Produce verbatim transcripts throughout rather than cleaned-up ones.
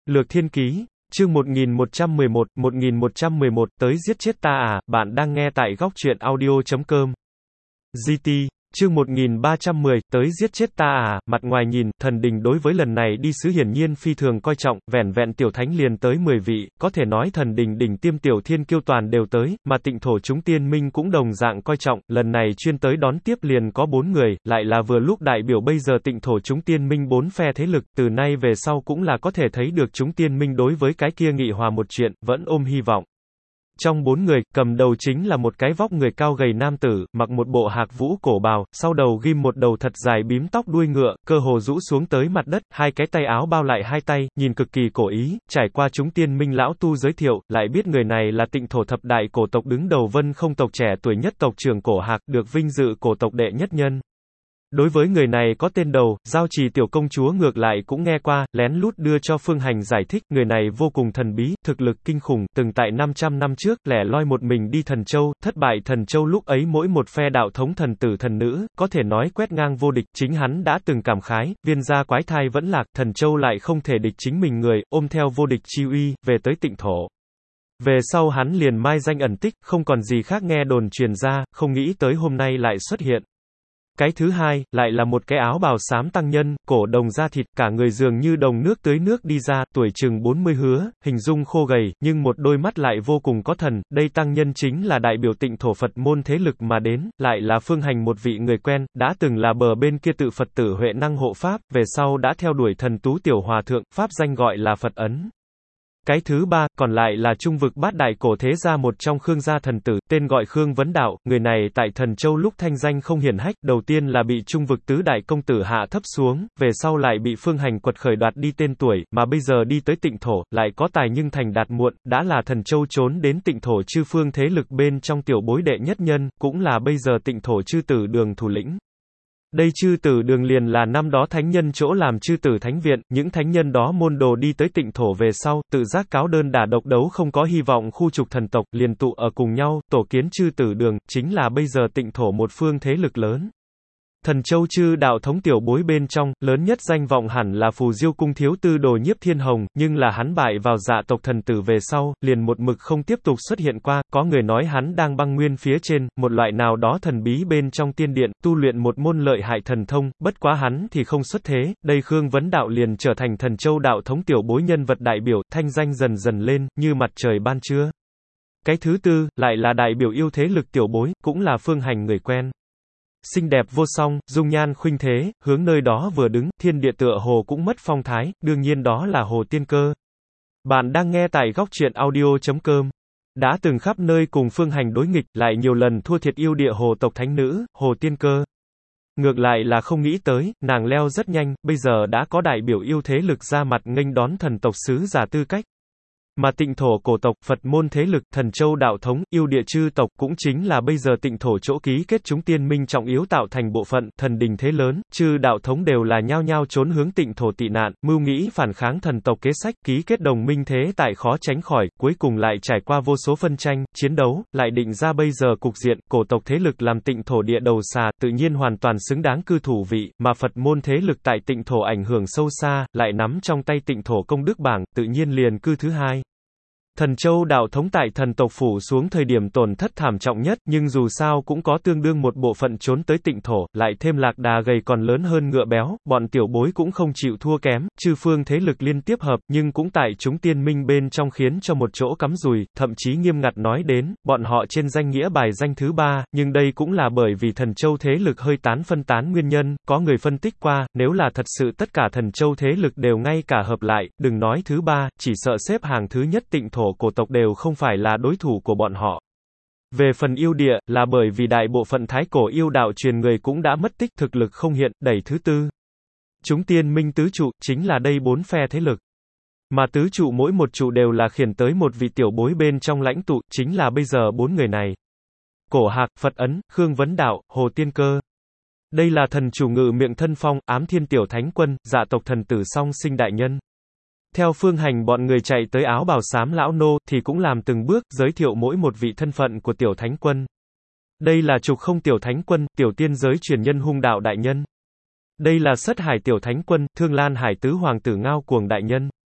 Lược Thiên Ký, chương một nghìn một trăm mười một, một nghìn một trăm mười một, tới giết chết ta à, bạn đang nghe tại góc truyện audio chấm com. giê tê, chương một nghìn ba trăm mười, tới giết chết ta à, mặt ngoài nhìn, thần đình đối với lần này đi sứ hiển nhiên phi thường coi trọng, vẻn vẹn tiểu thánh liền tới mười vị, có thể nói thần đình đỉnh tiêm tiểu thiên kiêu toàn đều tới, mà tịnh thổ chúng tiên minh cũng đồng dạng coi trọng, lần này chuyên tới đón tiếp liền có bốn người, lại là vừa lúc đại biểu bây giờ tịnh thổ chúng tiên minh bốn phe thế lực, từ nay về sau cũng là có thể thấy được chúng tiên minh đối với cái kia nghị hòa một chuyện, vẫn ôm hy vọng. Trong bốn người, cầm đầu chính là một cái vóc người cao gầy nam tử, mặc một bộ hạc vũ cổ bào, sau đầu ghim một đầu thật dài bím tóc đuôi ngựa, cơ hồ rũ xuống tới mặt đất, hai cái tay áo bao lại hai tay, nhìn cực kỳ cổ ý, trải qua chúng tiên minh lão tu giới thiệu, lại biết người này là tịnh thổ thập đại cổ tộc đứng đầu Vân Không tộc trẻ tuổi nhất tộc trưởng cổ hạc, được vinh dự cổ tộc đệ nhất nhân. Đối với người này có tên đầu, Giao Trì tiểu công chúa ngược lại cũng nghe qua, lén lút đưa cho Phương Hành giải thích, người này vô cùng thần bí, thực lực kinh khủng, từng tại năm trăm năm trước, lẻ loi một mình đi Thần Châu, thất bại Thần Châu lúc ấy mỗi một phe đạo thống thần tử thần nữ, có thể nói quét ngang vô địch, chính hắn đã từng cảm khái, viên gia quái thai vẫn lạc, Thần Châu lại không thể địch chính mình người, ôm theo vô địch chi uy, về tới tịnh thổ. Về sau hắn liền mai danh ẩn tích, không còn gì khác nghe đồn truyền ra, không nghĩ tới hôm nay lại xuất hiện. Cái thứ hai, lại là một cái áo bào xám tăng nhân, cổ đồng da thịt, cả người dường như đồng nước tưới nước đi ra, tuổi chừng bốn mươi hứa, hình dung khô gầy, nhưng một đôi mắt lại vô cùng có thần, đây tăng nhân chính là đại biểu tịnh thổ Phật môn thế lực mà đến, lại là Phương Hành một vị người quen, đã từng là bờ bên kia tự Phật tử Huệ năng hộ pháp, về sau đã theo đuổi thần tú tiểu hòa thượng, pháp danh gọi là Phật Ấn. Cái thứ ba, còn lại là trung vực bát đại cổ thế gia một trong Khương gia thần tử, tên gọi Khương Vấn Đạo, người này tại Thần Châu lúc thanh danh không hiển hách, đầu tiên là bị trung vực tứ đại công tử hạ thấp xuống, về sau lại bị Phương Hành quật khởi đoạt đi tên tuổi, mà bây giờ đi tới tịnh thổ, lại có tài nhưng thành đạt muộn, đã là Thần Châu trốn đến tịnh thổ chư phương thế lực bên trong tiểu bối đệ nhất nhân, cũng là bây giờ tịnh thổ chư tử đường thủ lĩnh. Đây chư tử đường liền là năm đó thánh nhân chỗ làm chư tử thánh viện, những thánh nhân đó môn đồ đi tới tịnh thổ về sau, tự giác cáo đơn đả độc đấu không có hy vọng khu trục thần tộc, liền tụ ở cùng nhau, tổ kiến chư tử đường, chính là bây giờ tịnh thổ một phương thế lực lớn. Thần Châu chư đạo thống tiểu bối bên trong, lớn nhất danh vọng hẳn là Phù Diêu cung thiếu tư Đồ Nhiếp Thiên Hồng, nhưng là hắn bại vào dạ tộc thần tử về sau, liền một mực không tiếp tục xuất hiện qua, có người nói hắn đang băng nguyên phía trên, một loại nào đó thần bí bên trong tiên điện, tu luyện một môn lợi hại thần thông, bất quá hắn thì không xuất thế, đây Khương Vấn Đạo liền trở thành Thần Châu đạo thống tiểu bối nhân vật đại biểu, thanh danh dần dần lên, như mặt trời ban trưa. Cái thứ tư, lại là đại biểu yêu thế lực tiểu bối, cũng là Phương Hành người quen. Xinh đẹp vô song, dung nhan khuynh thế, hướng nơi đó vừa đứng, thiên địa tựa hồ cũng mất phong thái, đương nhiên đó là Hồ Tiên Cơ. Bạn đang nghe tại góc truyện audio chấm com. Đã từng khắp nơi cùng Phương Hành đối nghịch, lại nhiều lần thua thiệt yêu địa hồ tộc thánh nữ, Hồ Tiên Cơ. Ngược lại là không nghĩ tới, nàng leo rất nhanh, bây giờ đã có đại biểu yêu thế lực ra mặt nghênh đón thần tộc sứ giả tư cách. Mà tịnh thổ cổ tộc, Phật môn thế lực, Thần Châu đạo thống, yêu địa chư tộc cũng chính là bây giờ tịnh thổ chỗ ký kết chúng tiên minh trọng yếu tạo thành bộ phận, thần đình thế lớn, chư đạo thống đều là nhao nhao trốn hướng tịnh thổ tị nạn, mưu nghĩ phản kháng thần tộc kế sách, ký kết đồng minh thế tại khó tránh khỏi, cuối cùng lại trải qua vô số phân tranh, chiến đấu, lại định ra bây giờ cục diện, cổ tộc thế lực làm tịnh thổ địa đầu xà, tự nhiên hoàn toàn xứng đáng cư thủ vị, mà Phật môn thế lực tại tịnh thổ ảnh hưởng sâu xa, lại nắm trong tay tịnh thổ công đức bảng, tự nhiên liền cư thứ hai. Thần Châu đạo thống tại thần tộc phủ xuống thời điểm tổn thất thảm trọng nhất, nhưng dù sao cũng có tương đương một bộ phận trốn tới tịnh thổ, lại thêm lạc đà gầy còn lớn hơn ngựa béo, bọn tiểu bối cũng không chịu thua kém, chư phương thế lực liên tiếp hợp, nhưng cũng tại chúng tiên minh bên trong khiến cho một chỗ cắm rùi, thậm chí nghiêm ngặt nói đến, bọn họ trên danh nghĩa bài danh thứ ba, nhưng đây cũng là bởi vì Thần Châu thế lực hơi tán phân tán nguyên nhân, có người phân tích qua, nếu là thật sự tất cả Thần Châu thế lực đều ngay cả hợp lại, đừng nói thứ ba, chỉ sợ xếp hàng thứ nhất tịnh thổ cổ tộc đều không phải là đối thủ của bọn họ. Về phần yêu địa, là bởi vì đại bộ phận thái cổ yêu đạo truyền người cũng đã mất tích, thực lực không hiện, đẩy thứ tư. Chúng tiên minh tứ trụ, chính là đây bốn phe thế lực. Mà tứ trụ mỗi một trụ đều là khiển tới một vị tiểu bối bên trong lãnh tụ, chính là bây giờ bốn người này. Cổ Hạc, Phật Ấn, Khương Vấn Đạo, Hồ Tiên Cơ. Đây là thần chủ ngự miệng thân phong, ám thiên tiểu thánh quân, dạ tộc thần tử song sinh đại nhân. Theo Phương Hành bọn người chạy tới áo bào xám lão nô, thì cũng làm từng bước, giới thiệu mỗi một vị thân phận của tiểu thánh quân. Đây là trục không tiểu thánh quân, tiểu tiên giới truyền nhân hung đạo đại nhân. Đây là Sất Hải tiểu thánh quân, Thương Lan Hải tứ hoàng tử Ngao Cuồng đại nhân.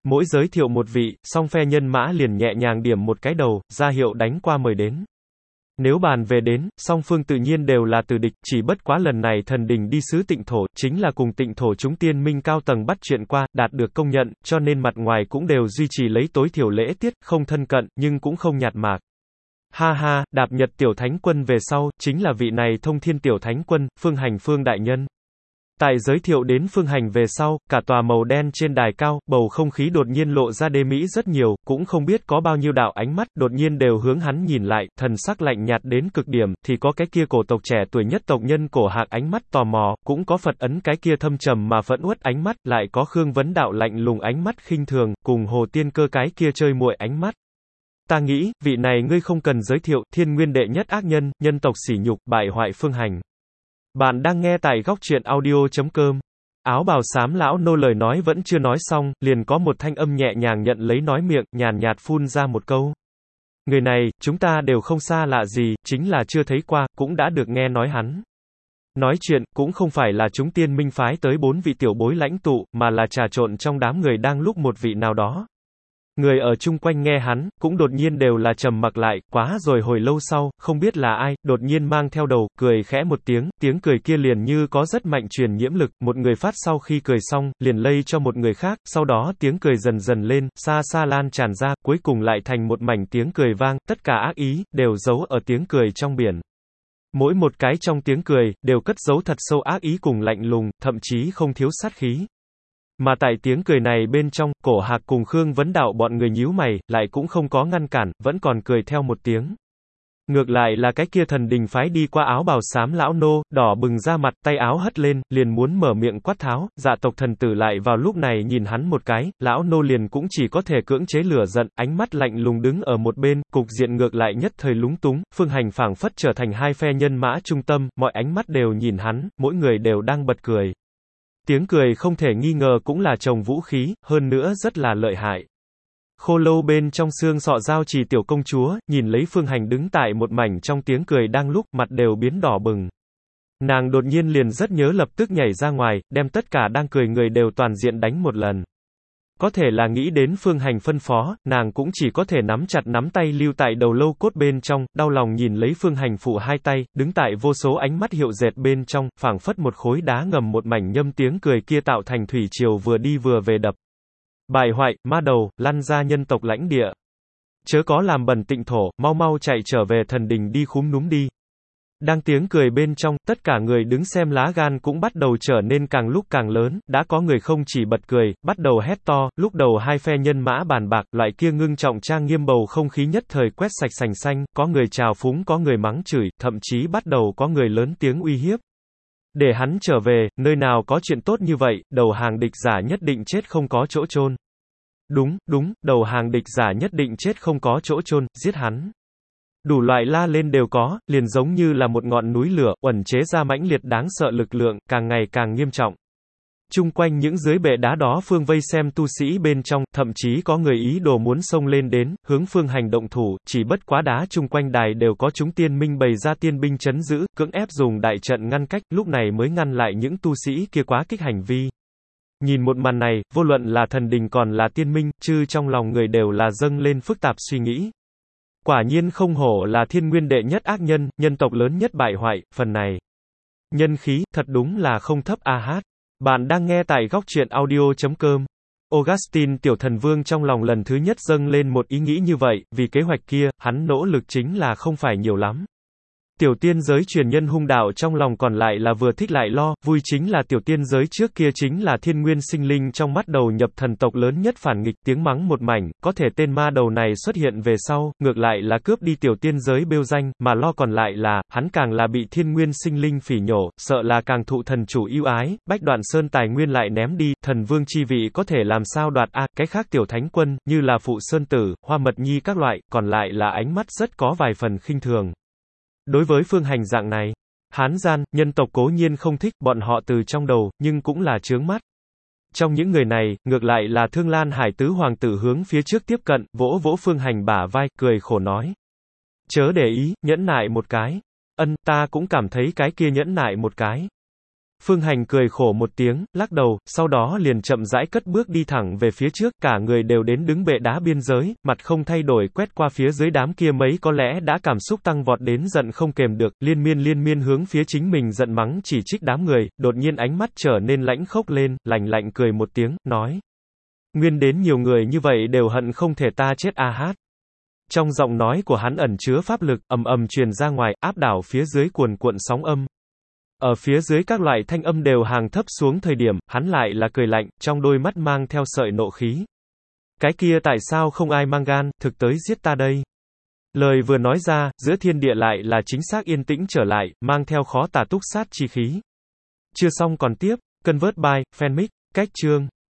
Mỗi giới thiệu một vị, song phe nhân mã liền nhẹ nhàng điểm một cái đầu, ra hiệu đánh qua mời đến. Nếu bàn về đến, song phương tự nhiên đều là từ địch, chỉ bất quá lần này thần đình đi sứ Tịnh thổ, chính là cùng Tịnh thổ chúng tiên minh cao tầng bắt chuyện qua, đạt được công nhận, cho nên mặt ngoài cũng đều duy trì lấy tối thiểu lễ tiết, không thân cận, nhưng cũng không nhạt mạc. Ha ha, đạp nhật tiểu thánh quân về sau, chính là vị này thông thiên tiểu thánh quân, Phương Hành Phương đại nhân. Tại giới thiệu đến Phương Hành về sau, cả tòa màu đen trên đài cao, bầu không khí đột nhiên lộ ra đê mỹ rất nhiều, cũng không biết có bao nhiêu đạo ánh mắt, đột nhiên đều hướng hắn nhìn lại, thần sắc lạnh nhạt đến cực điểm, thì có cái kia cổ tộc trẻ tuổi nhất tộc nhân cổ Hạc ánh mắt tò mò, cũng có Phật ấn cái kia thâm trầm mà phẫn uất ánh mắt, lại có Khương Vấn Đạo lạnh lùng ánh mắt khinh thường, cùng Hồ Tiên Cơ cái kia chơi muội ánh mắt. Ta nghĩ, vị này ngươi không cần giới thiệu, thiên nguyên đệ nhất ác nhân, nhân tộc sỉ nhục, bại hoại Phương Hành. Bạn đang nghe tại góc truyện audio chấm com. Áo bào xám lão nô lời nói vẫn chưa nói xong, liền có một thanh âm nhẹ nhàng nhận lấy nói miệng, nhàn nhạt phun ra một câu. Người này, chúng ta đều không xa lạ gì, chính là chưa thấy qua, cũng đã được nghe nói hắn. Nói chuyện, cũng không phải là chúng tiên minh phái tới bốn vị tiểu bối lãnh tụ, mà là trà trộn trong đám người đang lúc một vị nào đó. Người ở chung quanh nghe hắn, cũng đột nhiên đều là trầm mặc lại, quá rồi hồi lâu sau, không biết là ai, đột nhiên mang theo đầu, cười khẽ một tiếng, tiếng cười kia liền như có rất mạnh truyền nhiễm lực, một người phát sau khi cười xong, liền lây cho một người khác, sau đó tiếng cười dần dần lên, xa xa lan tràn ra, cuối cùng lại thành một mảnh tiếng cười vang, tất cả ác ý, đều giấu ở tiếng cười trong biển. Mỗi một cái trong tiếng cười, đều cất giấu thật sâu ác ý cùng lạnh lùng, thậm chí không thiếu sát khí. Mà tại tiếng cười này bên trong, cổ Hạc cùng Khương Vấn Đạo bọn người nhíu mày, lại cũng không có ngăn cản, vẫn còn cười theo một tiếng. Ngược lại là cái kia thần đình phái đi qua áo bào xám lão nô, đỏ bừng ra mặt, tay áo hất lên, liền muốn mở miệng quát tháo, dạ tộc thần tử lại vào lúc này nhìn hắn một cái, lão nô liền cũng chỉ có thể cưỡng chế lửa giận, ánh mắt lạnh lùng đứng ở một bên, cục diện ngược lại nhất thời lúng túng, Phương Hành phảng phất trở thành hai phe nhân mã trung tâm, mọi ánh mắt đều nhìn hắn, mỗi người đều đang bật cười. Tiếng cười không thể nghi ngờ cũng là chồng vũ khí, hơn nữa rất là lợi hại. Khô lâu bên trong xương sọ giao trì tiểu công chúa, nhìn lấy Phương Hành đứng tại một mảnh trong tiếng cười đang lúc, mặt đều biến đỏ bừng. Nàng đột nhiên liền rất nhớ lập tức nhảy ra ngoài, đem tất cả đang cười người đều toàn diện đánh một lần. Có thể là nghĩ đến Phương Hành phân phó, nàng cũng chỉ có thể nắm chặt nắm tay lưu tại đầu lâu cốt bên trong, đau lòng nhìn lấy Phương Hành phụ hai tay, đứng tại vô số ánh mắt hiệu dệt bên trong, phảng phất một khối đá ngầm một mảnh nhâm tiếng cười kia tạo thành thủy triều vừa đi vừa về đập. Bại hoại, ma đầu, lăn ra nhân tộc lãnh địa. Chớ có làm bẩn Tịnh thổ, mau mau chạy trở về thần đình đi khúm núm đi. Đang tiếng cười bên trong, tất cả người đứng xem lá gan cũng bắt đầu trở nên càng lúc càng lớn, đã có người không chỉ bật cười, bắt đầu hét to, lúc đầu hai phe nhân mã bàn bạc, loại kia ngưng trọng trang nghiêm bầu không khí nhất thời quét sạch sành xanh, có người trào phúng có người mắng chửi, thậm chí bắt đầu có người lớn tiếng uy hiếp. Để hắn trở về, nơi nào có chuyện tốt như vậy, đầu hàng địch giả nhất định chết không có chỗ chôn. Đúng, đúng, đầu hàng địch giả nhất định chết không có chỗ chôn, giết hắn. Đủ loại la lên đều có, liền giống như là một ngọn núi lửa, uẩn chế ra mãnh liệt đáng sợ lực lượng, càng ngày càng nghiêm trọng. Chung quanh những dưới bệ đá đó phương vây xem tu sĩ bên trong, thậm chí có người ý đồ muốn xông lên đến, hướng Phương Hành động thủ, chỉ bất quá đá chung quanh đài đều có chúng tiên minh bày ra tiên binh chấn giữ, cưỡng ép dùng đại trận ngăn cách, lúc này mới ngăn lại những tu sĩ kia quá kích hành vi. Nhìn một màn này, vô luận là thần đình còn là tiên minh, chư trong lòng người đều là dâng lên phức tạp suy nghĩ. Quả nhiên không hổ là thiên nguyên đệ nhất ác nhân, nhân tộc lớn nhất bại hoại, phần này. Nhân khí, thật đúng là không thấp a hát. Bạn đang nghe tại góc truyện audio chấm com. Augustine tiểu thần vương trong lòng lần thứ nhất dâng lên một ý nghĩ như vậy, vì kế hoạch kia, hắn nỗ lực chính là không phải nhiều lắm. Tiểu tiên giới truyền nhân hung đạo trong lòng còn lại là vừa thích lại lo, vui chính là tiểu tiên giới trước kia chính là thiên nguyên sinh linh trong mắt đầu nhập thần tộc lớn nhất phản nghịch tiếng mắng một mảnh, có thể tên ma đầu này xuất hiện về sau, ngược lại là cướp đi tiểu tiên giới bêu danh, mà lo còn lại là, hắn càng là bị thiên nguyên sinh linh phỉ nhổ, sợ là càng thụ thần chủ yêu ái, bách đoạn sơn tài nguyên lại ném đi, thần vương chi vị có thể làm sao đoạt a, cái khác tiểu thánh quân, như là phụ sơn tử, hoa mật nhi các loại, còn lại là ánh mắt rất có vài phần khinh thường. Đối với Phương Hành dạng này, Hán gian, nhân tộc cố nhiên không thích bọn họ từ trong đầu, nhưng cũng là chướng mắt. Trong những người này, ngược lại là Thương Lan Hải tứ hoàng tử hướng phía trước tiếp cận, vỗ vỗ Phương Hành bả vai, cười khổ nói. Chớ để ý, nhẫn nại một cái. Ân, ta cũng cảm thấy cái kia nhẫn nại một cái. Phương Hành cười khổ một tiếng, lắc đầu, sau đó liền chậm rãi cất bước đi thẳng về phía trước, cả người đều đến đứng bệ đá biên giới, mặt không thay đổi quét qua phía dưới đám kia mấy có lẽ đã cảm xúc tăng vọt đến giận không kềm được, liên miên liên miên hướng phía chính mình giận mắng chỉ trích đám người, đột nhiên ánh mắt trở nên lãnh khốc lên, lạnh lạnh cười một tiếng, nói. Nguyên đến nhiều người như vậy đều hận không thể ta chết a hát. Trong giọng nói của hắn ẩn chứa pháp lực, ầm ầm truyền ra ngoài, áp đảo phía dưới cuồn cuộn sóng âm. Ở phía dưới các loại thanh âm đều hàng thấp xuống thời điểm, hắn lại là cười lạnh, trong đôi mắt mang theo sợi nộ khí. Cái kia tại sao không ai mang gan, thực tới giết ta đây? Lời vừa nói ra, giữa thiên địa lại là chính xác yên tĩnh trở lại, mang theo khó tả túc sát chi khí. Chưa xong còn tiếp, Convert by, Fanmic, cách chương.